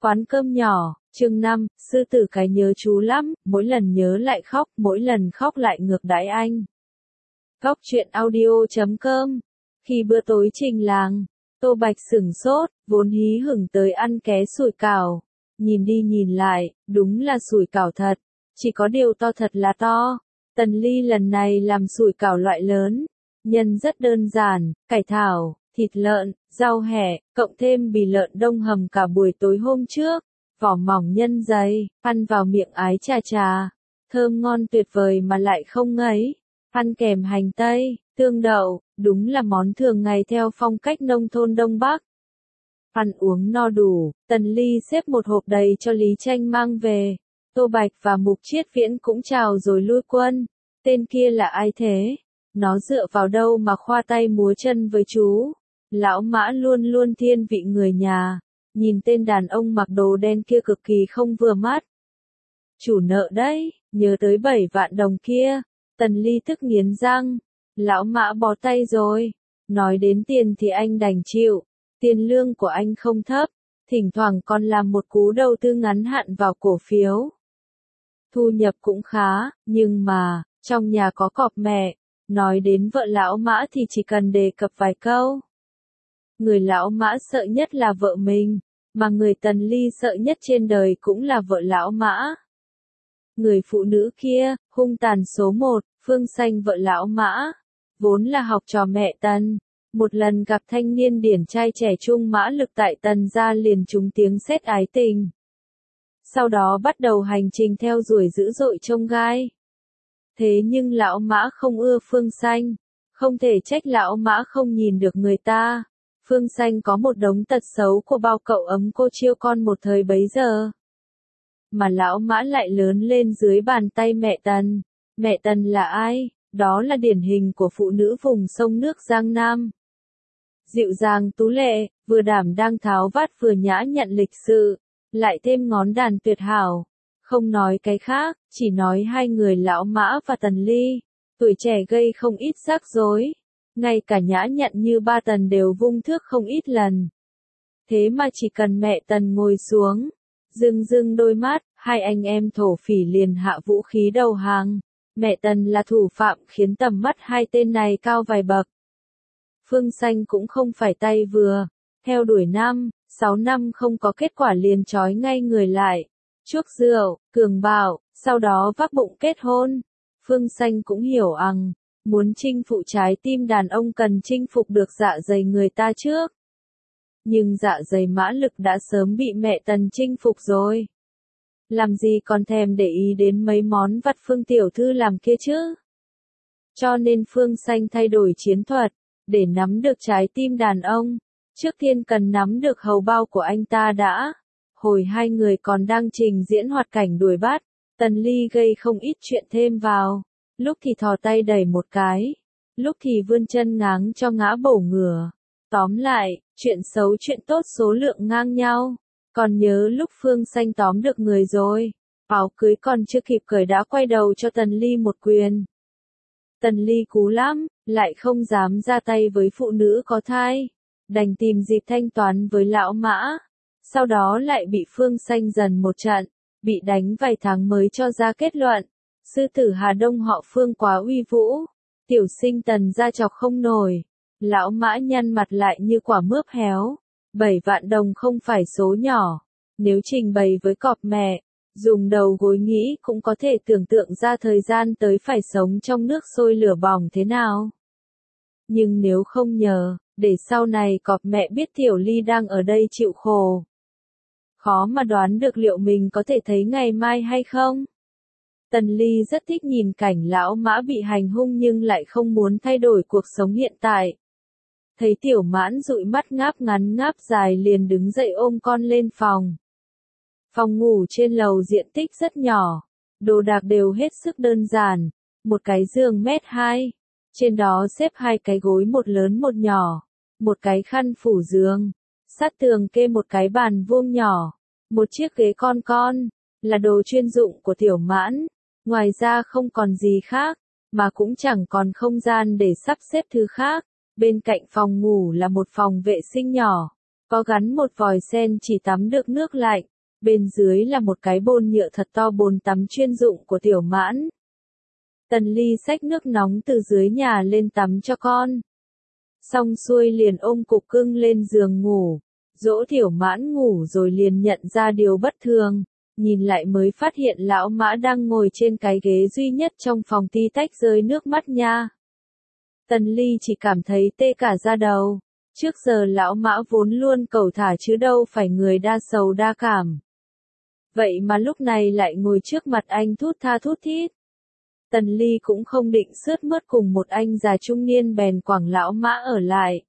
Quán cơm nhỏ, chương 5, sư tử cái nhớ chú lắm, mỗi lần nhớ lại khóc, mỗi lần khóc lại ngược đãi anh. Góc truyện audio.com. Khi bữa tối trình làng, Tô Bạch sửng sốt, vốn hí hửng tới ăn ké sủi cảo. Nhìn đi nhìn lại, đúng là sủi cảo thật, chỉ có điều to thật là to. Tần Ly lần này làm sủi cảo loại lớn, nhân rất đơn giản, cải thảo, thịt lợn, rau hẹ, cộng thêm bì lợn đông hầm cả buổi tối hôm trước, vỏ mỏng nhân dày, ăn vào miệng ái chà chà, thơm ngon tuyệt vời mà lại không ngấy, ăn kèm hành tây, tương đậu, đúng là món thường ngày theo phong cách nông thôn Đông Bắc. Ăn uống no đủ, Tần Ly xếp một hộp đầy cho Lý Tranh mang về. Tô Bạch và Mục Triết Viễn cũng chào rồi lui quân. Tên kia là ai thế? Nó dựa vào đâu mà khoa tay múa chân với chú? Lão Mã luôn luôn thiên vị người nhà. Nhìn tên đàn ông mặc đồ đen kia cực kỳ không vừa mắt. Chủ nợ đấy, nhớ tới 7 vạn đồng kia. Tần Ly tức nghiến răng. Lão Mã bó tay rồi. Nói đến tiền thì anh đành chịu. Tiền lương của anh không thấp. Thỉnh thoảng còn làm một cú đầu tư ngắn hạn vào cổ phiếu. Thu nhập cũng khá, nhưng mà, trong nhà có cọp mẹ. Nói đến vợ lão Mã thì chỉ cần đề cập vài câu. Người lão Mã sợ nhất là vợ mình, mà người Tần Ly sợ nhất trên đời cũng là vợ lão Mã. Người phụ nữ kia, hung tàn số 1, Phương Xanh vợ lão Mã, vốn là học trò mẹ Tần. Một lần gặp thanh niên điển trai trẻ trung mã lực tại Tần gia liền trúng tiếng sét ái tình. Sau đó bắt đầu hành trình theo đuổi dữ dội trông gai. Thế nhưng lão Mã không ưa Phương Xanh, không thể trách lão Mã không nhìn được người ta. Phương Xanh có một đống tật xấu của bao cậu ấm cô chiêu con một thời bấy giờ. Mà lão Mã lại lớn lên dưới bàn tay mẹ Tần. Mẹ Tần là ai? Đó là điển hình của phụ nữ vùng sông nước Giang Nam. Dịu dàng tú lệ, vừa đảm đang tháo vát vừa nhã nhặn lịch sự, lại thêm ngón đàn tuyệt hảo. Không nói cái khác, chỉ nói hai người lão Mã và Tần Ly, tuổi trẻ gây không ít rắc rối. Ngay cả nhã nhặn như ba Tần đều vung thước không ít lần. Thế mà chỉ cần mẹ Tần ngồi xuống, rưng rưng đôi mắt, hai anh em thổ phỉ liền hạ vũ khí đầu hàng. Mẹ Tần là thủ phạm khiến tầm mắt hai tên này cao vài bậc. Phương Xanh cũng không phải tay vừa, theo đuổi 6 năm không có kết quả liền trói ngay người lại. Chuốc rượu, cường bạo, sau đó vác bụng kết hôn. Phương Xanh cũng hiểu muốn chinh phục trái tim đàn ông cần chinh phục được dạ dày người ta trước. Nhưng dạ dày mã lực đã sớm bị mẹ Tần chinh phục rồi. Làm gì còn thèm để ý đến mấy món vặt Phương tiểu thư làm kia chứ? Cho nên Phương Xanh thay đổi chiến thuật, để nắm được trái tim đàn ông. Trước tiên cần nắm được hầu bao của anh ta đã. Hồi hai người còn đang trình diễn hoạt cảnh đuổi bắt, Tần Ly gây không ít chuyện thêm vào. Lúc thì thò tay đẩy một cái, lúc thì vươn chân ngáng cho ngã bổ ngửa. Tóm lại, chuyện xấu chuyện tốt số lượng ngang nhau. Còn nhớ lúc Phương Xanh tóm được người rồi, áo cưới còn chưa kịp cởi đã quay đầu cho Tần Ly một quyền. Tần Ly cú lắm, lại không dám ra tay với phụ nữ có thai, đành tìm dịp thanh toán với lão Mã. Sau đó lại bị Phương Xanh dần một trận, bị đánh vài tháng mới cho ra kết luận. Sư tử Hà Đông họ Phương quá uy vũ, tiểu sinh Tần gia chọc không nổi. Lão Mã nhăn mặt lại như quả mướp héo. 7 vạn đồng không phải số nhỏ. Nếu trình bày với cọp mẹ, dùng đầu gối nghĩ cũng có thể tưởng tượng ra thời gian tới phải sống trong nước sôi lửa bỏng thế nào. Nhưng nếu không nhờ, để sau này cọp mẹ biết Tiểu Ly đang ở đây chịu khổ. Khó mà đoán được liệu mình có thể thấy ngày mai hay không. Tần Ly rất thích nhìn cảnh lão Mã bị hành hung nhưng lại không muốn thay đổi cuộc sống hiện tại. Thấy Tiểu Mãn dụi mắt ngáp ngắn ngáp dài liền đứng dậy ôm con lên phòng. Phòng ngủ trên lầu diện tích rất nhỏ, đồ đạc đều hết sức đơn giản, một cái giường 1m2, trên đó xếp hai cái gối một lớn một nhỏ, một cái khăn phủ giường, sát tường kê một cái bàn vuông nhỏ, một chiếc ghế con, là đồ chuyên dụng của Tiểu Mãn, ngoài ra không còn gì khác, mà cũng chẳng còn không gian để sắp xếp thứ khác. Bên cạnh phòng ngủ là một phòng vệ sinh nhỏ, có gắn một vòi sen chỉ tắm được nước lạnh, bên dưới là một cái bồn nhựa thật to, bồn tắm chuyên dụng của Tiểu Mãn. Tần Ly xách nước nóng từ dưới nhà lên tắm cho con. Xong xuôi liền ôm cục cưng lên giường ngủ, dỗ Tiểu Mãn ngủ rồi liền nhận ra điều bất thường, nhìn lại mới phát hiện lão Mã đang ngồi trên cái ghế duy nhất trong phòng tí tách rơi nước mắt nha. Tần Ly chỉ cảm thấy tê cả da đầu, trước giờ lão Mã vốn luôn cẩu thả chứ đâu phải người đa sầu đa cảm. Vậy mà lúc này lại ngồi trước mặt anh thút tha thút thít. Tần Ly cũng không định sướt mướt cùng một anh già trung niên bèn quẳng lão Mã ở lại.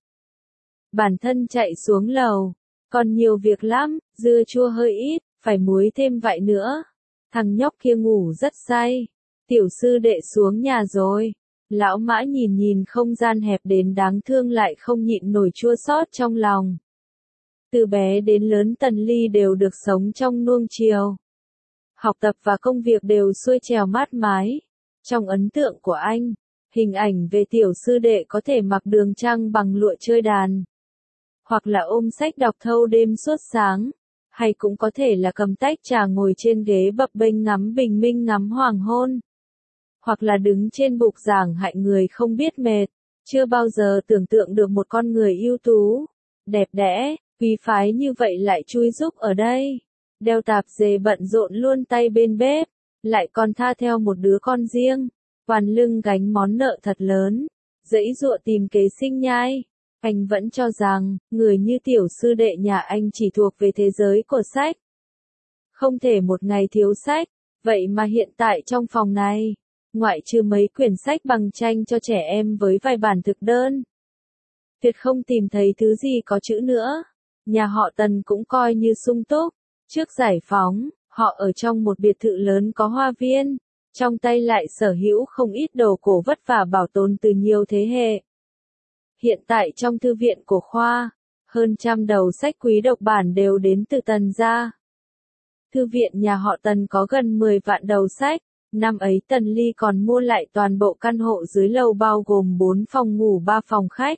Bản thân chạy xuống lầu, còn nhiều việc lắm, dưa chua hơi ít, phải muối thêm vại nữa. Thằng nhóc kia ngủ rất say. Tiểu sư đệ xuống nhà rồi. Lão Mã nhìn nhìn không gian hẹp đến đáng thương lại không nhịn nổi chua xót trong lòng. Từ bé đến lớn Tần Ly đều được sống trong nuông chiều. Học tập và công việc đều xuôi trèo mát mái. Trong ấn tượng của anh, hình ảnh về tiểu sư đệ có thể mặc đường trang bằng lụa chơi đàn. Hoặc là ôm sách đọc thâu đêm suốt sáng. Hay cũng có thể là cầm tách trà ngồi trên ghế bập bênh ngắm bình minh ngắm hoàng hôn. Hoặc là đứng trên bục giảng hại người không biết mệt. Chưa bao giờ tưởng tượng được một con người ưu tú, đẹp đẽ, quý phái như vậy lại chui rúc ở đây. Đeo tạp dề bận rộn luôn tay bên bếp, lại còn tha theo một đứa con riêng, quằn lưng gánh món nợ thật lớn, giãy giụa tìm kế sinh nhai. Anh vẫn cho rằng, người như tiểu sư đệ nhà anh chỉ thuộc về thế giới của sách. Không thể một ngày thiếu sách, vậy mà hiện tại trong phòng này, ngoại trừ mấy quyển sách bằng tranh cho trẻ em với vài bản thực đơn, tuyệt không tìm thấy thứ gì có chữ nữa. Nhà họ Tần cũng coi như sung túc. Trước giải phóng, họ ở trong một biệt thự lớn có hoa viên, trong tay lại sở hữu không ít đồ cổ vất vả bảo tồn từ nhiều thế hệ. Hiện tại trong thư viện của khoa, hơn 100 đầu sách quý độc bản đều đến từ Tần gia. Thư viện nhà họ Tần có gần 10 vạn đầu sách. Năm ấy Tần Ly còn mua lại toàn bộ căn hộ dưới lầu bao gồm 4 phòng ngủ 3 phòng khách.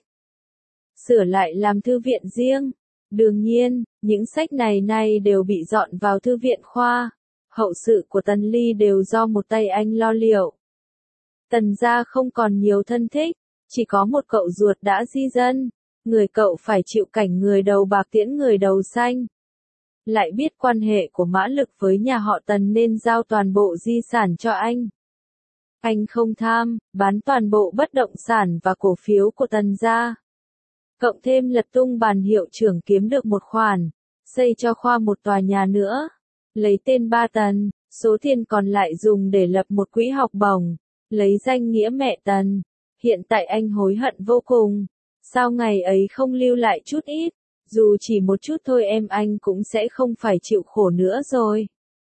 Sửa lại làm thư viện riêng. Đương nhiên, những sách này đều bị dọn vào thư viện khoa. Hậu sự của Tần Ly đều do một tay anh lo liệu. Tần gia không còn nhiều thân thích, chỉ có một cậu ruột đã di dân. Người cậu phải chịu cảnh người đầu bạc tiễn người đầu xanh. Lại biết quan hệ của Mã Lực với nhà họ Tần nên giao toàn bộ di sản cho anh. Anh không tham, bán toàn bộ bất động sản và cổ phiếu của Tần gia. Cộng thêm lật tung bàn hiệu trưởng kiếm được một khoản, xây cho khoa một tòa nhà nữa. Lấy tên 3 Tần, số tiền còn lại dùng để lập một quỹ học bổng, lấy danh nghĩa mẹ Tần. Hiện tại anh hối hận vô cùng. Sao ngày ấy không lưu lại chút ít? Dù chỉ một chút thôi em anh cũng sẽ không phải chịu khổ nữa rồi.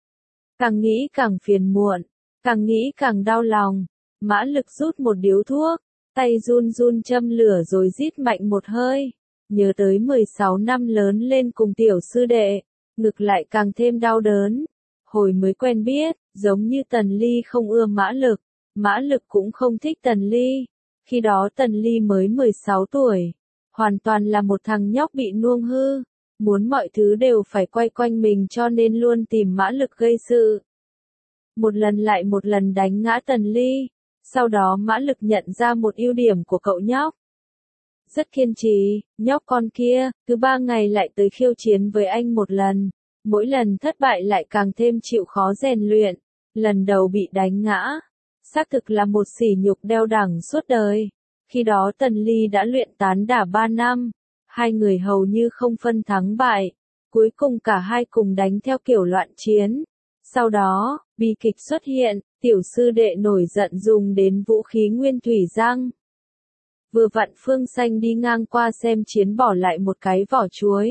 Càng nghĩ càng phiền muộn, càng nghĩ càng đau lòng. Mã Lực rút một điếu thuốc, tay run run châm lửa rồi rít mạnh một hơi. Nhớ tới 16 năm lớn lên cùng tiểu sư đệ, ngực lại càng thêm đau đớn. Hồi mới quen biết, giống như Tần Ly không ưa Mã Lực cũng không thích Tần Ly. Khi đó Tần Ly mới 16 tuổi. Hoàn toàn là một thằng nhóc bị nuông hư, muốn mọi thứ đều phải quay quanh mình cho nên luôn tìm Mã Lực gây sự. Một lần lại một lần đánh ngã Tần Ly, sau đó Mã Lực nhận ra một ưu điểm của cậu nhóc. Rất kiên trì, nhóc con kia, cứ 3 ngày lại tới khiêu chiến với anh một lần, mỗi lần thất bại lại càng thêm chịu khó rèn luyện, lần đầu bị đánh ngã, xác thực là một sỉ nhục đeo đẳng suốt đời. Khi đó Tần Ly đã luyện tán đả 3 năm, hai người hầu như không phân thắng bại, cuối cùng cả hai cùng đánh theo kiểu loạn chiến. Sau đó, bi kịch xuất hiện, tiểu sư đệ nổi giận dùng đến vũ khí nguyên thủy giăng. Vừa vặn Phương Xanh đi ngang qua xem chiến bỏ lại một cái vỏ chuối.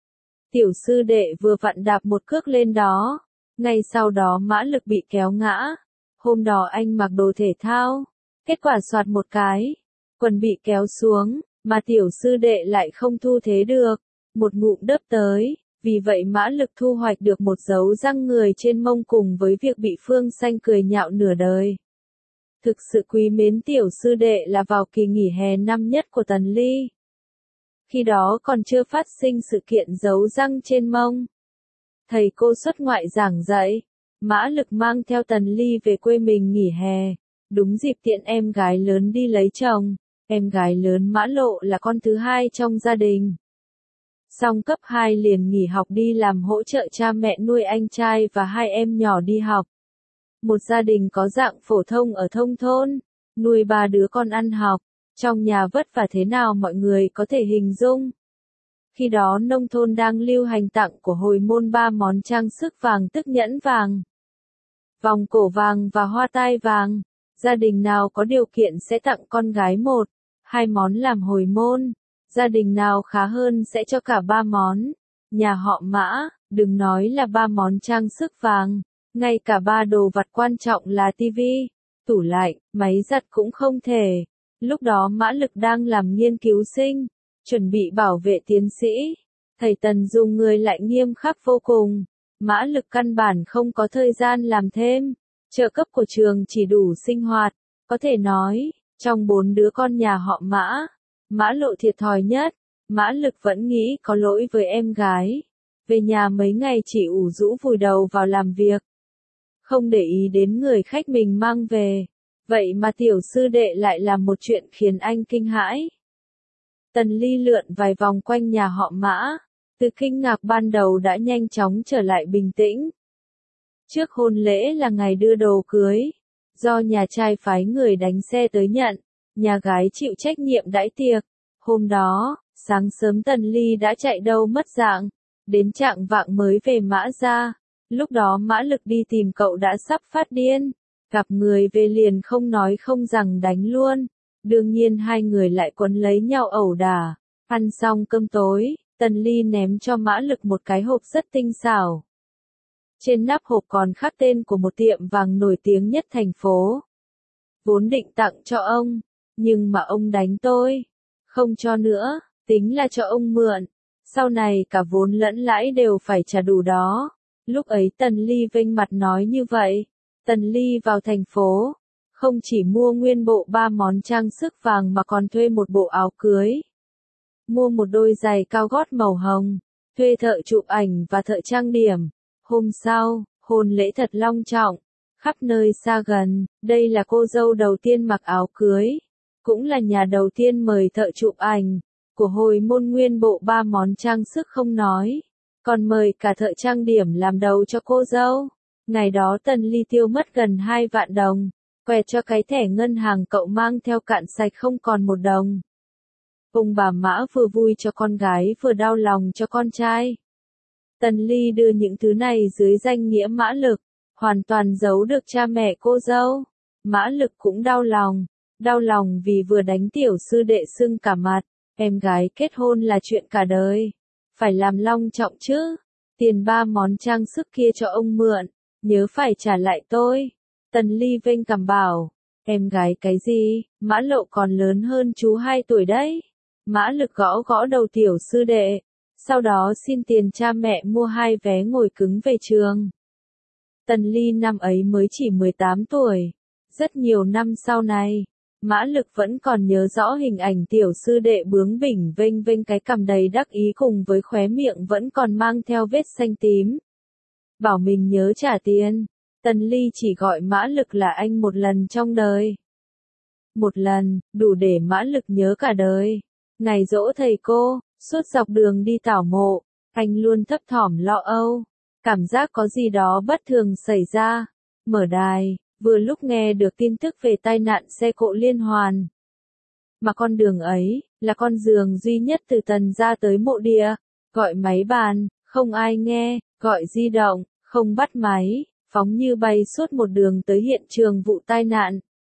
Tiểu sư đệ vừa vặn đạp một cước lên đó, ngay sau đó Mã Lực bị kéo ngã. Hôm đó anh mặc đồ thể thao, kết quả soạt một cái, quần bị kéo xuống, mà tiểu sư đệ lại không thu thế được, một ngụm đớp tới, vì vậy Mã Lực thu hoạch được một dấu răng người trên mông cùng với việc bị Phương Xanh cười nhạo nửa đời. Thực sự quý mến tiểu sư đệ là vào kỳ nghỉ hè năm nhất của Tần Ly. Khi đó còn chưa phát sinh sự kiện giấu răng trên mông. Thầy cô xuất ngoại giảng dạy, Mã Lực mang theo Tần Ly về quê mình nghỉ hè. Đúng dịp tiện em gái lớn đi lấy chồng, em gái lớn Mã Lộ là con thứ hai trong gia đình. Xong cấp 2 liền nghỉ học đi làm hỗ trợ cha mẹ nuôi anh trai và hai em nhỏ đi học. Một gia đình có dạng phổ thông ở thông thôn, nuôi 3 đứa con ăn học, trong nhà vất vả thế nào mọi người có thể hình dung. Khi đó nông thôn đang lưu hành tặng của hồi môn 3 món trang sức vàng tức nhẫn vàng, vòng cổ vàng và hoa tai vàng. Gia đình nào có điều kiện sẽ tặng con gái 1, 2 món làm hồi môn. Gia đình nào khá hơn sẽ cho cả 3 món. Nhà họ Mã, đừng nói là 3 món trang sức vàng, ngay cả 3 đồ vặt quan trọng là tivi, tủ lạnh, máy giặt cũng không thể. Lúc đó Mã Lực đang làm nghiên cứu sinh, chuẩn bị bảo vệ tiến sĩ. Thầy Tần dùng người lại nghiêm khắc vô cùng. Mã Lực căn bản không có thời gian làm thêm. Trợ cấp của trường chỉ đủ sinh hoạt. Có thể nói, trong 4 đứa con nhà họ Mã, Mã Lộ thiệt thòi nhất. Mã Lực vẫn nghĩ có lỗi với em gái. Về nhà mấy ngày chỉ ủ rũ vùi đầu vào làm việc. Không để ý đến người khách mình mang về. Vậy mà tiểu sư đệ lại làm một chuyện khiến anh kinh hãi. Tần Ly lượn vài vòng quanh nhà họ Mã. Từ kinh ngạc ban đầu đã nhanh chóng trở lại bình tĩnh. Trước hôn lễ là ngày đưa đồ cưới. Do nhà trai phái người đánh xe tới nhận, nhà gái chịu trách nhiệm đãi tiệc. Hôm đó, sáng sớm Tần Ly đã chạy đâu mất dạng. Đến chạng vạng mới về Mã ra. Lúc đó Mã Lực đi tìm cậu đã sắp phát điên. Gặp người về liền không nói không rằng đánh luôn. Đương nhiên hai người lại quấn lấy nhau ẩu đả. Ăn xong cơm tối, Tần Ly ném cho Mã Lực một cái hộp rất tinh xảo. Trên nắp hộp còn khắc tên của một tiệm vàng nổi tiếng nhất thành phố. Vốn định tặng cho ông, nhưng mà ông đánh tôi. Không cho nữa, tính là cho ông mượn. Sau này cả vốn lẫn lãi đều phải trả đủ đó. Lúc ấy Tần Ly vênh mặt nói như vậy. Tần Ly vào thành phố, không chỉ mua nguyên bộ 3 món trang sức vàng mà còn thuê một bộ áo cưới. Mua một đôi giày cao gót màu hồng, thuê thợ chụp ảnh và thợ trang điểm. Hôm sau, hôn lễ thật long trọng, khắp nơi xa gần, đây là cô dâu đầu tiên mặc áo cưới, cũng là nhà đầu tiên mời thợ chụp ảnh, của hồi môn nguyên bộ 3 món trang sức không nói, còn mời cả thợ trang điểm làm đầu cho cô dâu. Ngày đó Tần Ly tiêu mất gần 2 vạn đồng, quẹt cho cái thẻ ngân hàng cậu mang theo cạn sạch không còn 1 đồng. Ông bà Mã vừa vui cho con gái vừa đau lòng cho con trai. Tần Ly đưa những thứ này dưới danh nghĩa Mã Lực, hoàn toàn giấu được cha mẹ cô dâu. Mã Lực cũng đau lòng vì vừa đánh tiểu sư đệ sưng cả mặt, em gái kết hôn là chuyện cả đời, phải làm long trọng chứ. Tiền 3 món trang sức kia cho ông mượn, nhớ phải trả lại tôi. Tần Ly vênh cằm bảo, em gái cái gì, Mã Lộ còn lớn hơn chú 2 tuổi đấy. Mã Lực gõ gõ đầu tiểu sư đệ, sau đó xin tiền cha mẹ mua 2 vé ngồi cứng về trường. Tần Ly năm ấy mới chỉ 18 tuổi. Rất nhiều năm sau này, Mã Lực vẫn còn nhớ rõ hình ảnh tiểu sư đệ bướng bỉnh vênh vênh cái cằm đầy đắc ý cùng với khóe miệng vẫn còn mang theo vết xanh tím. Bảo mình nhớ trả tiền, Tần Ly chỉ gọi Mã Lực là anh một lần trong đời. Một lần, đủ để Mã Lực nhớ cả đời. Ngày giỗ thầy cô, suốt dọc đường đi tảo mộ, anh luôn thấp thỏm lo âu. Cảm giác có gì đó bất thường xảy ra. Mở đài, vừa lúc nghe được tin tức về tai nạn xe cộ liên hoàn. Mà con đường ấy, là con đường duy nhất từ Tần ra tới mộ địa. Gọi máy bàn, không ai nghe, gọi di động, không bắt máy, phóng như bay suốt một đường tới hiện trường vụ tai nạn.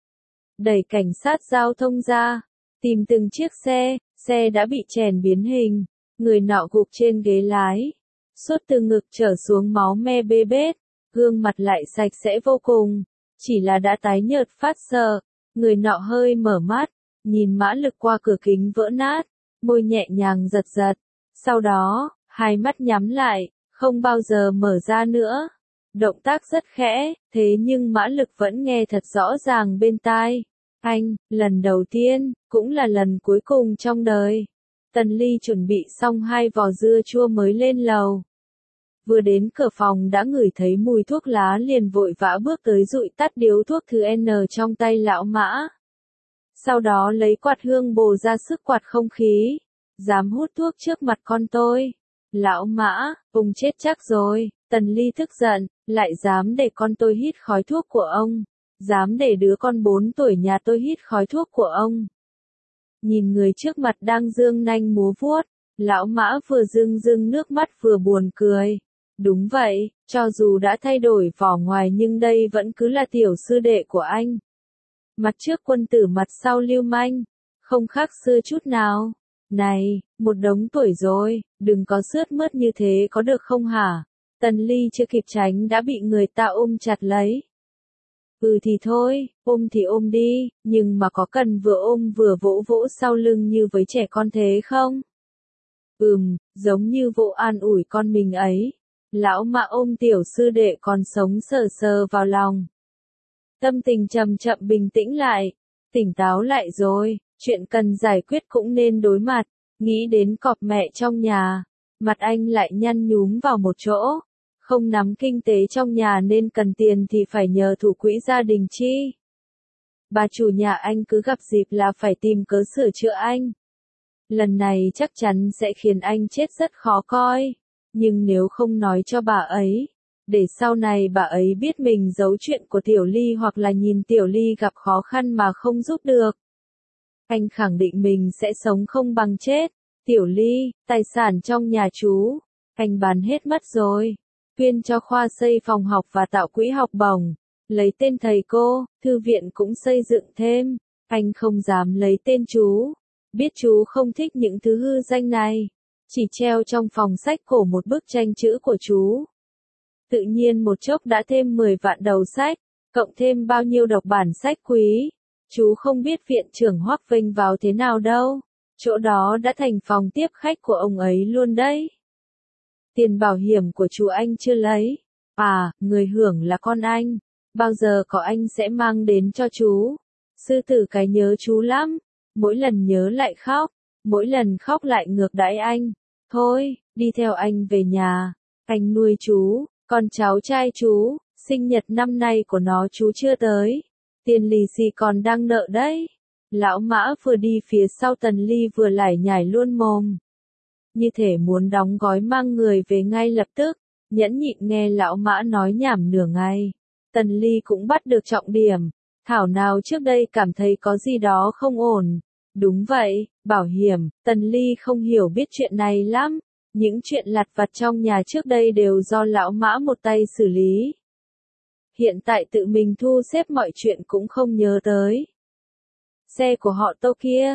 Đẩy cảnh sát giao thông ra, tìm từng chiếc xe đã bị chèn biến hình, người nọ gục trên ghế lái. Suốt từ ngực trở xuống máu me bê bết, gương mặt lại sạch sẽ vô cùng, chỉ là đã tái nhợt phát sợ. Người nọ hơi mở mắt, nhìn Mã Lực qua cửa kính vỡ nát, môi nhẹ nhàng giật giật. Sau đó, hai mắt nhắm lại, không bao giờ mở ra nữa. Động tác rất khẽ, thế nhưng Mã Lực vẫn nghe thật rõ ràng bên tai. Anh, lần đầu tiên, cũng là lần cuối cùng trong đời. Tần Ly chuẩn bị xong 2 vò dưa chua mới lên lầu. Vừa đến cửa phòng đã ngửi thấy mùi thuốc lá liền vội vã bước tới dụi tắt điếu thuốc thứ N trong tay lão Mã. Sau đó lấy quạt hương bồ ra sức quạt không khí. Dám hút thuốc trước mặt con tôi. Lão Mã, ông chết chắc rồi. Tần Ly tức giận, lại dám để con tôi hít khói thuốc của ông. Dám để đứa con 4 tuổi nhà tôi hít khói thuốc của ông. Nhìn người trước mặt đang dương nanh múa vuốt, lão Mã vừa rưng rưng nước mắt vừa buồn cười. Đúng vậy, cho dù đã thay đổi vỏ ngoài nhưng đây vẫn cứ là tiểu sư đệ của anh. Mặt trước quân tử mặt sau lưu manh, không khác xưa chút nào. Này, một đống tuổi rồi, đừng có sướt mướt như thế có được không hả? Tần Ly chưa kịp tránh đã bị người ta ôm chặt lấy. Ừ thì thôi, ôm thì ôm đi, nhưng mà có cần vừa ôm vừa vỗ vỗ sau lưng như với trẻ con thế không? Giống như vỗ an ủi con mình ấy. Lão Mã ôm tiểu sư đệ còn sống sờ sờ vào lòng. Tâm tình chậm chậm bình tĩnh lại, tỉnh táo lại rồi, chuyện cần giải quyết cũng nên đối mặt, nghĩ đến cọp mẹ trong nhà, mặt anh lại nhăn nhúm vào một chỗ, không nắm kinh tế trong nhà nên cần tiền thì phải nhờ thủ quỹ gia đình chi. Bà chủ nhà anh cứ gặp dịp là phải tìm cớ sửa chữa anh. Lần này chắc chắn sẽ khiến anh chết rất khó coi, nhưng nếu không nói cho bà ấy, để sau này bà ấy biết mình giấu chuyện của Tiểu Ly hoặc là nhìn Tiểu Ly gặp khó khăn mà không giúp được. Anh khẳng định mình sẽ sống không bằng chết. Tiểu Ly, tài sản trong nhà chú, anh bán hết mất rồi. Quyên cho khoa xây phòng học và tạo quỹ học bổng. Lấy tên thầy cô, thư viện cũng xây dựng thêm. Anh không dám lấy tên chú. Biết chú không thích những thứ hư danh này. Chỉ treo trong phòng sách cổ một bức tranh chữ của chú. Tự nhiên một chốc đã thêm 10 vạn đầu sách, cộng thêm bao nhiêu độc bản sách quý. Chú không biết viện trưởng Hoắc Vinh vào thế nào đâu. Chỗ đó đã thành phòng tiếp khách của ông ấy luôn đấy. Tiền bảo hiểm của chú anh chưa lấy. À, người hưởng là con anh. Bao giờ có anh sẽ mang đến cho chú. Sư tử cái nhớ chú lắm. Mỗi lần nhớ lại khóc. Mỗi lần khóc lại ngược đãi anh. Thôi, đi theo anh về nhà. Anh nuôi chú, con cháu trai chú. Sinh nhật năm nay của nó chú chưa tới. Tiền lì xì còn đang nợ đấy. Lão Mã vừa đi phía sau Tần Ly vừa lải nhải luôn mồm. Như thể muốn đóng gói mang người về ngay lập tức. Nhẫn nhịn nghe lão Mã nói nhảm nửa ngày. Tần Ly cũng bắt được trọng điểm. Thảo nào trước đây cảm thấy có gì đó không ổn. Đúng vậy, bảo hiểm, Tần Ly không hiểu biết chuyện này lắm. Những chuyện lặt vặt trong nhà trước đây đều do lão Mã một tay xử lý. Hiện tại tự mình thu xếp mọi chuyện cũng không nhớ tới. Xe của họ Tô kia,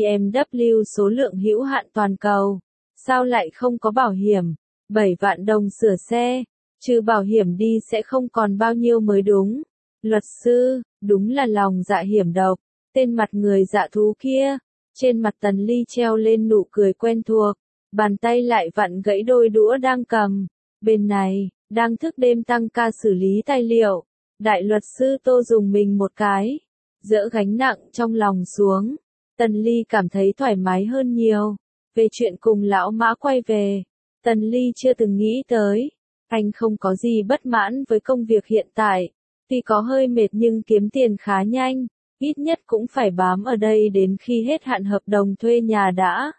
BMW số lượng hữu hạn toàn cầu. Sao lại không có bảo hiểm? 7 vạn đồng sửa xe, trừ bảo hiểm đi sẽ không còn bao nhiêu mới đúng. Luật sư, đúng là lòng dạ hiểm độc. Tên mặt người dạ thú kia, trên mặt Tần Ly treo lên nụ cười quen thuộc. Bàn tay lại vặn gãy đôi đũa đang cầm. Bên này, đang thức đêm tăng ca xử lý tài liệu. Đại luật sư Tô dùng mình một cái. Dỡ gánh nặng trong lòng xuống. Tần Ly cảm thấy thoải mái hơn nhiều. Về chuyện cùng lão Mã quay về. Tần Ly chưa từng nghĩ tới. Anh không có gì bất mãn với công việc hiện tại. Tuy có hơi mệt nhưng kiếm tiền khá nhanh. Ít nhất cũng phải bám ở đây đến khi hết hạn hợp đồng thuê nhà đã.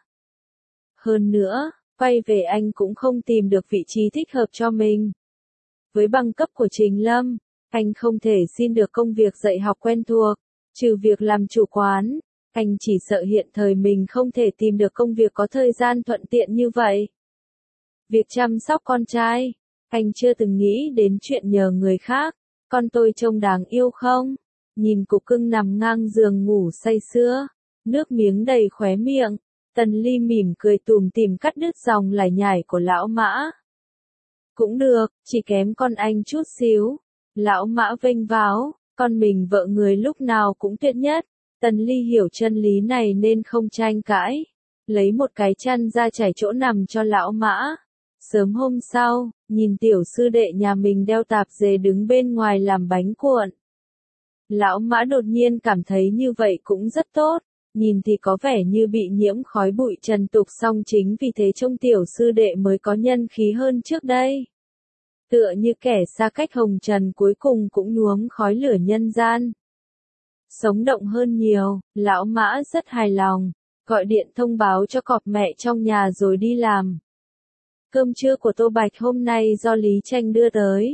Hơn nữa, quay về anh cũng không tìm được vị trí thích hợp cho mình. Với bằng cấp của Trình Lâm, anh không thể xin được công việc dạy học quen thuộc, trừ việc làm chủ quán. Anh chỉ sợ hiện thời mình không thể tìm được công việc có thời gian thuận tiện như vậy. Việc chăm sóc con trai, anh chưa từng nghĩ đến chuyện nhờ người khác. Con tôi trông đáng yêu không? Nhìn cục cưng nằm ngang giường ngủ say sưa, nước miếng đầy khóe miệng. Tần Ly mỉm cười tủm tỉm cắt đứt dòng lải nhải của lão Mã. Cũng được, chỉ kém con anh chút xíu. Lão Mã vênh váo, con mình vợ người lúc nào cũng tuyệt nhất. Tần Ly hiểu chân lý này nên không tranh cãi. Lấy một cái chăn ra trải chỗ nằm cho lão Mã. Sớm hôm sau, nhìn tiểu sư đệ nhà mình đeo tạp dề đứng bên ngoài làm bánh cuộn. Lão Mã đột nhiên cảm thấy như vậy cũng rất tốt. nhìn thì có vẻ như bị nhiễm khói bụi trần tục song chính vì thế trông tiểu sư đệ mới có nhân khí hơn trước đây. Tựa như kẻ xa cách hồng trần cuối cùng cũng nhuốm khói lửa nhân gian. Sống động hơn nhiều, lão Mã rất hài lòng, gọi điện thông báo cho cọp mẹ trong nhà rồi đi làm. Cơm trưa của Tô Bạch hôm nay do Lý Tranh đưa tới.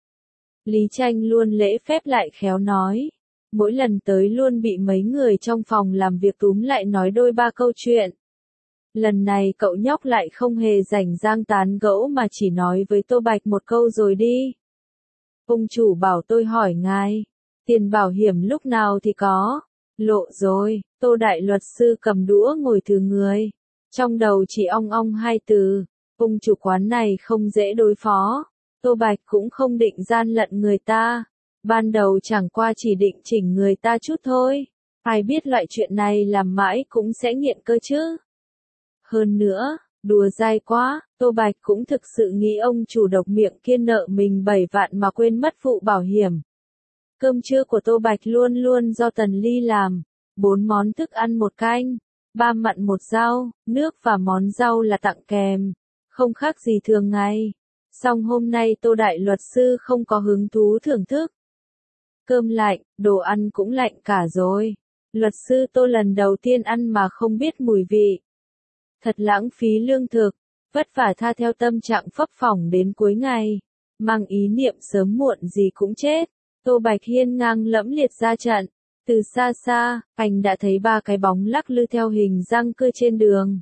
Lý Tranh luôn lễ phép lại khéo nói. Mỗi lần tới luôn bị mấy người trong phòng làm việc túm lại nói đôi ba câu chuyện. Lần này cậu nhóc lại không hề rảnh rang tán gẫu mà chỉ nói với Tô Bạch một câu rồi đi. Ông chủ bảo tôi hỏi ngài, tiền bảo hiểm lúc nào thì có? Lộ rồi, Tô đại luật sư cầm đũa ngồi thừ người. Trong đầu chỉ ong ong hai từ, ông chủ quán này không dễ đối phó. Tô Bạch cũng không định gian lận người ta. Ban đầu chẳng qua chỉ định chỉnh người ta chút thôi. Ai biết loại chuyện này làm mãi cũng sẽ nghiện cơ chứ. Hơn nữa, đùa dai quá, Tô Bạch cũng thực sự nghĩ ông chủ độc miệng kia nợ mình 7 vạn mà quên mất vụ bảo hiểm. Cơm trưa của Tô Bạch luôn luôn do Tần Ly làm, 4 món thức ăn một canh, 3 mặn một rau, nước và món rau là tặng kèm, không khác gì thường ngày. Song hôm nay Tô đại luật sư không có hứng thú thưởng thức. Cơm lạnh, đồ ăn cũng lạnh cả rồi. Luật sư Tô lần đầu tiên ăn mà không biết mùi vị. Thật lãng phí lương thực, vất vả tha theo tâm trạng phấp phỏng đến cuối ngày. Mang ý niệm sớm muộn gì cũng chết. Tô Bạch hiên ngang lẫm liệt ra trận. Từ xa xa, anh đã thấy 3 cái bóng lắc lư theo hình răng cưa trên đường.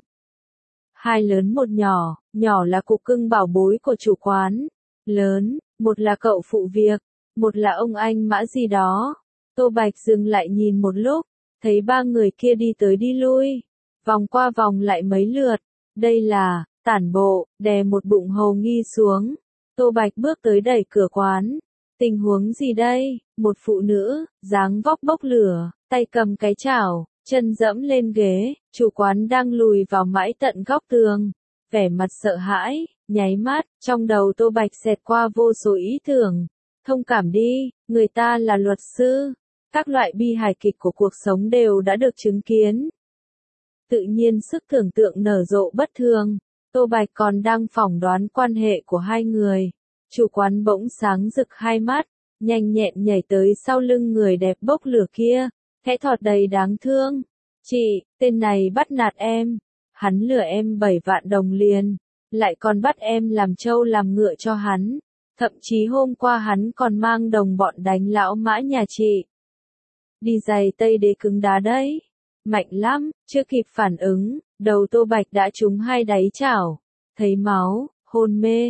2 lớn một nhỏ, nhỏ là cục cưng bảo bối của chủ quán. Lớn, một là cậu phụ việc, một là ông anh Mã gì đó. Tô Bạch dừng lại nhìn một lúc, thấy 3 người kia đi tới đi lui, vòng qua vòng lại mấy lượt. Đây là, tản bộ, đè một bụng hầu nghi xuống. Tô Bạch bước tới đẩy cửa quán. Tình huống gì đây? Một phụ nữ, dáng vóc bốc lửa, tay cầm cái chảo, chân dẫm lên ghế, chủ quán đang lùi vào mãi tận góc tường. Vẻ mặt sợ hãi, nháy mắt, trong đầu Tô Bạch xẹt qua vô số ý tưởng. Thông cảm đi, người ta là luật sư. Các loại bi hài kịch của cuộc sống đều đã được chứng kiến. Tự nhiên sức tưởng tượng nở rộ bất thường. Tô Bạch còn đang phỏng đoán quan hệ của hai người. Chủ quán bỗng sáng rực hai mắt, nhanh nhẹn nhảy tới sau lưng người đẹp bốc lửa kia, khẽ thọt đầy đáng thương. Chị, tên này bắt nạt em. Hắn lừa em 7 vạn đồng liền, lại còn bắt em làm trâu làm ngựa cho hắn. Thậm chí hôm qua hắn còn mang đồng bọn đánh lão Mã nhà chị. Đi giày Tây Đế cứng đá đấy. Mạnh lắm, chưa kịp phản ứng, đầu Tô Bạch đã trúng 2 đáy chảo. Thấy máu, hôn mê,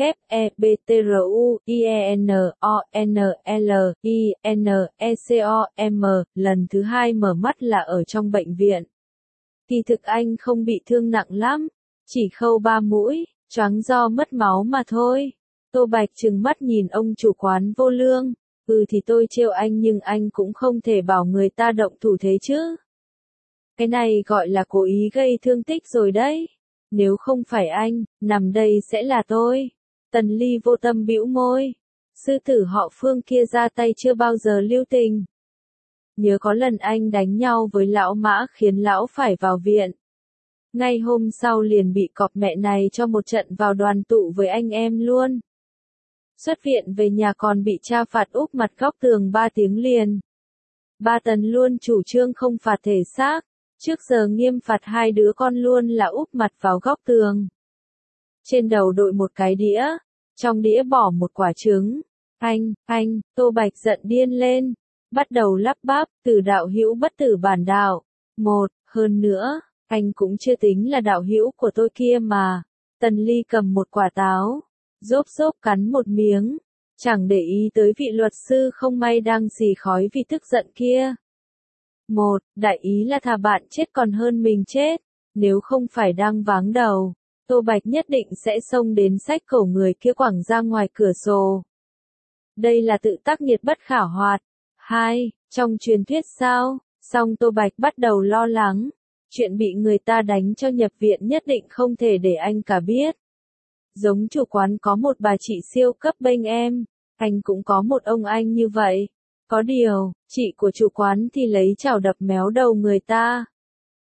WEBTRUINONLINECOM, lần thứ 2 mở mắt là ở trong bệnh viện. Kỳ thực anh không bị thương nặng lắm, chỉ khâu 3 mũi, choáng do mất máu mà thôi. Tô Bạch trừng mắt nhìn ông chủ quán vô lương. Thì tôi trêu anh nhưng anh cũng không thể bảo người ta động thủ thế chứ. Cái này gọi là cố ý gây thương tích rồi đấy. Nếu không phải anh, nằm đây sẽ là tôi. Tần Ly vô tâm bĩu môi. Sư tử họ Phương kia ra tay chưa bao giờ lưu tình. Nhớ có lần anh đánh nhau với lão Mã khiến lão phải vào viện. Ngay hôm sau liền bị cọp mẹ này cho một trận vào đoàn tụ với anh em luôn. Xuất viện về nhà còn bị cha phạt úp mặt góc tường 3 tiếng liền. Ba Tần luôn chủ trương không phạt thể xác, trước giờ nghiêm phạt 2 đứa con luôn là úp mặt vào góc tường. Trên đầu đội một cái đĩa, trong đĩa bỏ một quả trứng. Anh, Tô Bạch giận điên lên, bắt đầu lắp bắp, từ đạo hữu bất tử bản đạo. Hơn nữa, anh cũng chưa tính là đạo hữu của tôi kia mà. Tần Ly cầm một quả táo, rốp cắn một miếng, chẳng để ý tới vị luật sư không may đang xì khói vì tức giận kia. Đại ý là thà bạn chết còn hơn mình chết, nếu không phải đang váng đầu, Tô Bạch nhất định sẽ xông đến xách cổ người kia quẳng ra ngoài cửa sổ. Đây là tự tác nghiệt bất khả hoạt. 2. Trong truyền thuyết sao? Song Tô Bạch bắt đầu lo lắng, chuyện bị người ta đánh cho nhập viện nhất định không thể để anh cả biết. Giống chủ quán có một bà chị siêu cấp bênh em, anh cũng có một ông anh như vậy. Có điều, chị của chủ quán thì lấy chảo đập méo đầu người ta.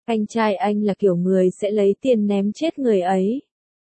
Anh trai anh là kiểu người sẽ lấy tiền ném chết người ấy.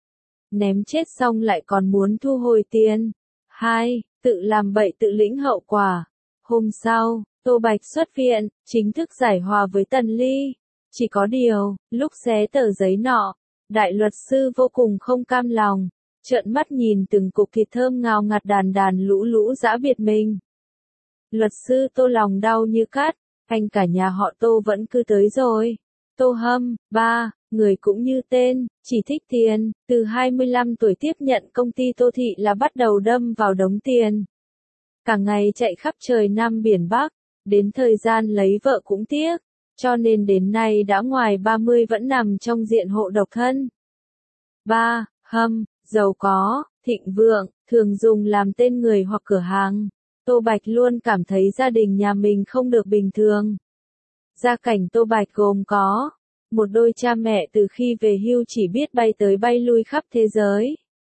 Ném chết xong lại còn muốn thu hồi tiền. 2. Tự làm bậy tự lĩnh hậu quả. Hôm sau, Tô Bạch xuất viện, chính thức giải hòa với Tần Ly. Chỉ có điều, lúc xé tờ giấy nọ, đại luật sư vô cùng không cam lòng, trợn mắt nhìn từng cục thịt thơm ngào ngạt đàn đàn lũ lũ giã biệt mình. Luật sư Tô lòng đau như cắt, anh cả nhà họ Tô vẫn cứ tới rồi. Tô Hâm, 3, người cũng như tên, chỉ thích tiền, từ 25 tuổi tiếp nhận công ty Tô Thị là bắt đầu đâm vào đống tiền. Cả ngày chạy khắp trời Nam biển Bắc, đến thời gian lấy vợ cũng tiếc, cho nên đến nay đã ngoài 30 vẫn nằm trong diện hộ độc thân. 3. Hâm, giàu có, thịnh vượng, thường dùng làm tên người hoặc cửa hàng. Tô Bạch luôn cảm thấy gia đình nhà mình không được bình thường. Gia cảnh Tô Bạch gồm có một đôi cha mẹ từ khi về hưu chỉ biết bay tới bay lui khắp thế giới.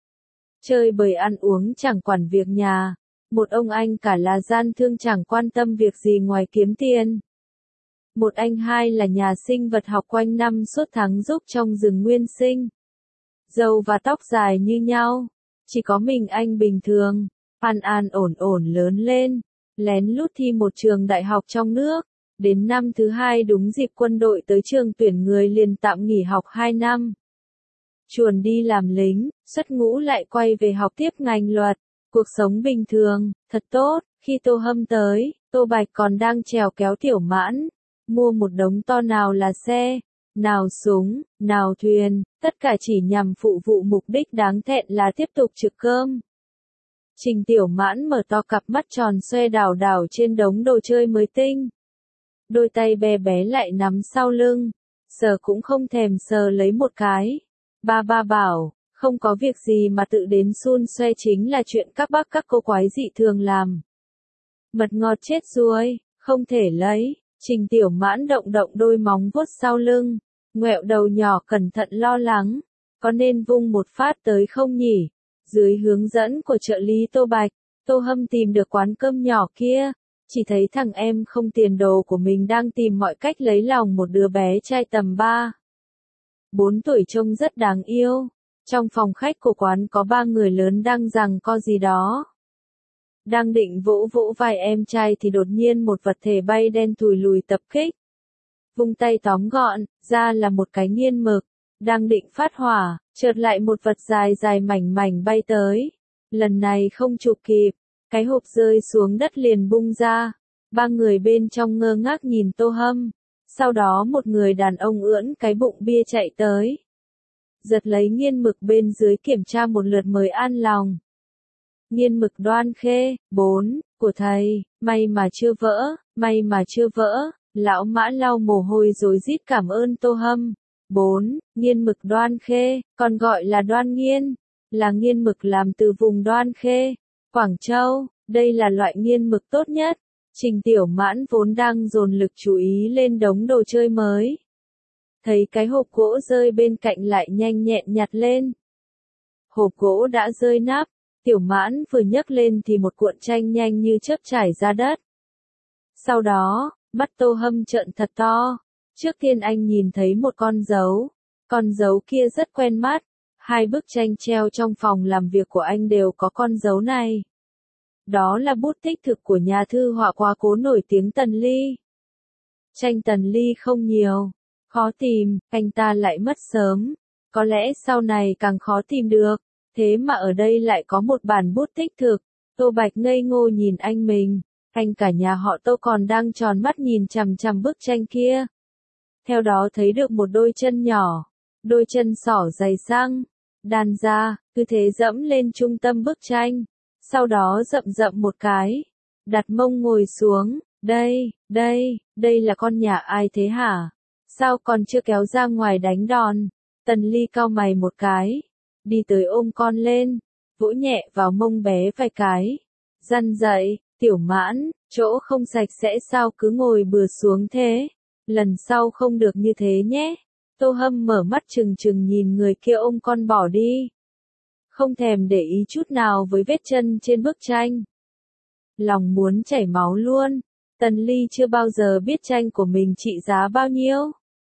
Chơi bời ăn uống chẳng quản việc nhà. Một ông anh cả là gian thương chẳng quan tâm việc gì ngoài kiếm tiền. Một anh hai là nhà sinh vật học quanh năm suốt tháng giúp trong rừng nguyên sinh. Râu và tóc dài như nhau. Chỉ có mình anh bình thường, an an ổn ổn lớn lên, lén lút thi một trường đại học trong nước. Đến năm thứ 2 đúng dịp quân đội tới trường tuyển người liền tạm nghỉ học 2 năm. Chuồn đi làm lính, xuất ngũ lại quay về học tiếp ngành luật. Cuộc sống bình thường, thật tốt. Khi Tô Hâm tới, Tô Bạch còn đang chèo kéo Tiểu Mãn, mua một đống to, nào là xe, nào súng, nào thuyền, tất cả chỉ nhằm phụ vụ mục đích đáng thẹn là tiếp tục trực cơm. Trình Tiểu Mãn mở to cặp mắt tròn xoe đảo đảo trên đống đồ chơi mới tinh. Đôi tay bé bé lại nắm sau lưng, sờ cũng không thèm sờ lấy một cái. Ba bảo, không có việc gì mà tự đến xun xoe chính là chuyện các bác các cô quái dị thường làm. Mật ngọt chết ruồi, không thể lấy. Trình Tiểu Mãn động động đôi móng vuốt sau lưng, ngoẹo đầu nhỏ cẩn thận lo lắng, có nên vung một phát tới không nhỉ? Dưới hướng dẫn của trợ lý Tô Bạch, Tô Hâm tìm được quán cơm nhỏ kia, chỉ thấy thằng em không tiền đồ của mình đang tìm mọi cách lấy lòng một đứa bé trai tầm 4 tuổi trông rất đáng yêu. Trong phòng khách của quán có 3 người lớn đang giằng co gì đó. Đang định vỗ vỗ vai em trai thì đột nhiên một vật thể bay đen thùi lùi tập kích. Vung tay tóm gọn, ra là một cái nghiên mực. Đang định phát hỏa, chợt lại một vật dài dài mảnh mảnh bay tới. Lần này không chụp kịp, cái hộp rơi xuống đất liền bung ra. 3 người bên trong ngơ ngác nhìn Tô Hâm. Sau đó một người đàn ông ưỡn cái bụng bia chạy tới. Giật lấy nghiên mực bên dưới kiểm tra một lượt mới an lòng. Nghiên mực Đoan Khê, 4, của thầy, may mà chưa vỡ, may mà chưa vỡ. Lão Mã lau mồ hôi rối rít cảm ơn Tô Hâm. 4. Nghiên mực Đoan Khê, còn gọi là Đoan Nghiên, là nghiên mực làm từ vùng Đoan Khê, Quảng Châu. Đây là loại nghiên mực tốt nhất. Trình Tiểu Mãn vốn đang dồn lực chú ý lên đống đồ chơi mới. Thấy cái hộp gỗ rơi bên cạnh lại nhanh nhẹn nhặt lên. Hộp gỗ đã rơi nắp, Tiểu Mãn vừa nhấc lên thì một cuộn tranh nhanh như chớp chảy ra đất. Sau đó, mắt Tô Hâm trợn thật to. Trước tiên anh nhìn thấy một con dấu kia rất quen mắt. 2 bức tranh treo trong phòng làm việc của anh đều có con dấu này. Đó là bút tích thực của nhà thư họa quá cố nổi tiếng Tần Ly. Tranh Tần Ly không nhiều, khó tìm, anh ta lại mất sớm. Có lẽ sau này càng khó tìm được. Thế mà ở đây lại có một bản bút tích thực. Tô Bạch ngây ngô nhìn anh mình. Anh cả nhà họ Tô còn đang tròn mắt nhìn chằm chằm bức tranh kia. Theo đó thấy được một đôi chân nhỏ, đôi chân sỏ dày xăng, đàn ra, cứ thế dẫm lên trung tâm bức tranh. Sau đó dậm dậm một cái, đặt mông ngồi xuống. Đây là con nhà ai thế hả? Sao còn chưa kéo ra ngoài đánh đòn? Tần Ly cau mày một cái, đi tới ôm con lên, vỗ nhẹ vào mông bé vài cái, răn dậy. Tiểu Mãn, chỗ không sạch sẽ sao cứ ngồi bừa xuống thế? Lần sau không được như thế nhé. Tô Hâm mở mắt trừng trừng nhìn người kia ôm con bỏ đi. Không thèm để ý chút nào với vết chân trên bức tranh. Lòng muốn chảy máu luôn. Tần Ly chưa bao giờ biết tranh của mình trị giá bao nhiêu.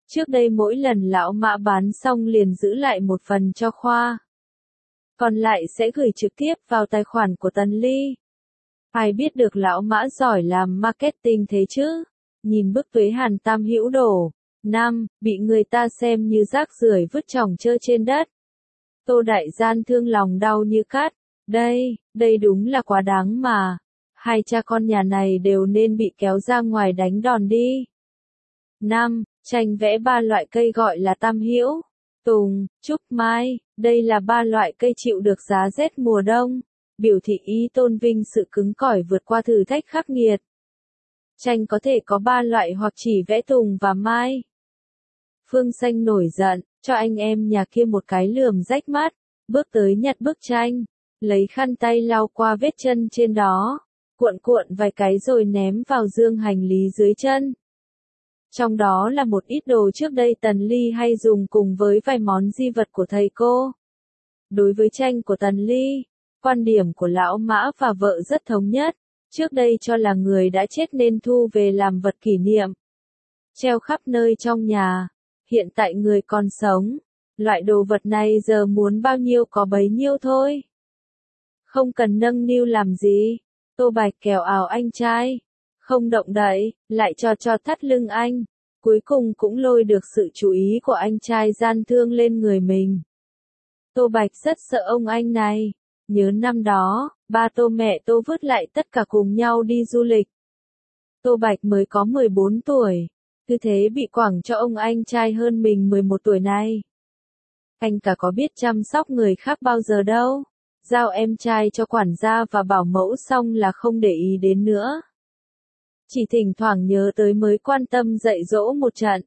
Trước đây mỗi lần lão Mã bán xong liền giữ lại một phần cho Khoa. Còn lại sẽ gửi trực tiếp vào tài khoản của Tần Ly. Ai biết được lão Mã giỏi làm marketing thế chứ? Nhìn bức tuế Hàn Tam Hữu đổ. 5. Bị người ta xem như rác rưởi vứt chỏng chơ trên đất. Tô Đại Gian thương lòng đau như cắt. Đây đúng là quá đáng mà. Hai cha con nhà này đều nên bị kéo ra ngoài đánh đòn đi. 5. Tranh vẽ 3 loại cây gọi là tam hữu, tùng, trúc, mai. Đây là 3 loại cây chịu được giá rét mùa đông. Biểu thị ý tôn vinh sự cứng cỏi vượt qua thử thách khắc nghiệt. Tranh có thể có 3 loại hoặc chỉ vẽ tùng và mai. Phương Xanh nổi giận, cho anh em nhà kia một cái lườm rách mắt, bước tới nhặt bức tranh, lấy khăn tay lau qua vết chân trên đó, cuộn cuộn vài cái rồi ném vào dương hành lý dưới chân. Trong đó là một ít đồ trước đây Tần Ly hay dùng cùng với vài món di vật của thầy cô. Đối với tranh của Tần Ly, quan điểm của lão Mã và vợ rất thống nhất, trước đây cho là người đã chết nên thu về làm vật kỷ niệm. Treo khắp nơi trong nhà, hiện tại người còn sống, loại đồ vật này giờ muốn bao nhiêu có bấy nhiêu thôi. Không cần nâng niu làm gì, Tô Bạch kèo ào anh trai, không động đậy, lại cho thắt lưng anh, cuối cùng cũng lôi được sự chú ý của anh trai gian thương lên người mình. Tô Bạch rất sợ ông anh này, nhớ năm đó, ba Tô mẹ Tô vứt lại tất cả cùng nhau đi du lịch. Tô Bạch mới có 14 tuổi, cứ thế bị quẳng cho ông anh trai hơn mình 11 tuổi này. Anh cả có biết chăm sóc người khác bao giờ đâu, giao em trai cho quản gia và bảo mẫu xong là không để ý đến nữa. Chỉ thỉnh thoảng nhớ tới mới quan tâm dạy dỗ một trận.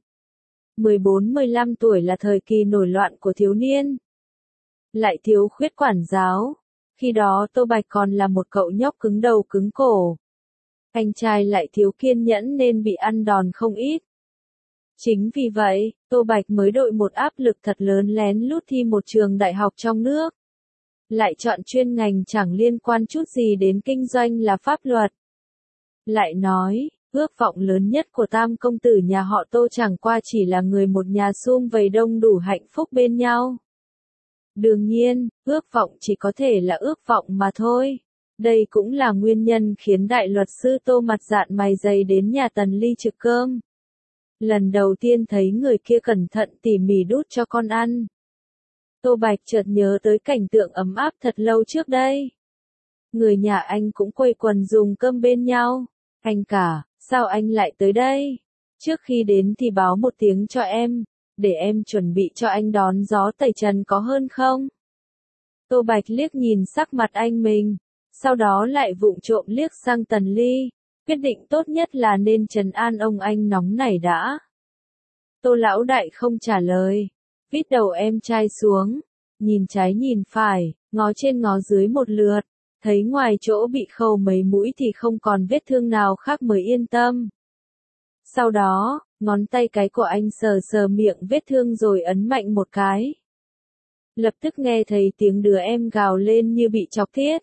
14-15 tuổi là thời kỳ nổi loạn của thiếu niên. Lại thiếu khuyết quản giáo. Khi đó Tô Bạch còn là một cậu nhóc cứng đầu cứng cổ. Anh trai lại thiếu kiên nhẫn nên bị ăn đòn không ít. Chính vì vậy, Tô Bạch mới đội một áp lực thật lớn lén lút thi một trường đại học trong nước. Lại chọn chuyên ngành chẳng liên quan chút gì đến kinh doanh là pháp luật. Lại nói, ước vọng lớn nhất của tam công tử nhà họ Tô chẳng qua chỉ là người một nhà sum vầy đông đủ hạnh phúc bên nhau. Đương nhiên, ước vọng chỉ có thể là ước vọng mà thôi. Đây cũng là nguyên nhân khiến đại luật sư Tô mặt dạn mày dày đến nhà Tần Ly trực cơm. Lần đầu tiên thấy người kia cẩn thận tỉ mỉ đút cho con ăn. Tô Bạch chợt nhớ tới cảnh tượng ấm áp thật lâu trước đây. Người nhà anh cũng quây quần dùng cơm bên nhau. Anh cả, sao anh lại tới đây? Trước khi đến thì báo một tiếng cho em, để em chuẩn bị cho anh đón gió tẩy trần có hơn không? Tô Bạch liếc nhìn sắc mặt anh mình, sau đó lại vụng trộm liếc sang Tần Ly, quyết định tốt nhất là nên trấn an ông anh nóng nảy đã. Tô lão đại không trả lời, vít đầu em trai xuống, nhìn trái nhìn phải, ngó trên ngó dưới một lượt, thấy ngoài chỗ bị khâu mấy mũi thì không còn vết thương nào khác mới yên tâm. Sau đó, ngón tay cái của anh sờ sờ miệng vết thương rồi ấn mạnh một cái. Lập tức nghe thấy tiếng đứa em gào lên như bị chọc tiết.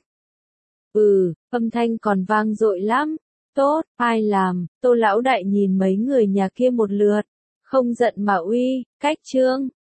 Âm thanh còn vang dội lắm. Tốt, ai làm? Tô lão đại nhìn mấy người nhà kia một lượt, không giận mà uy, cách trương,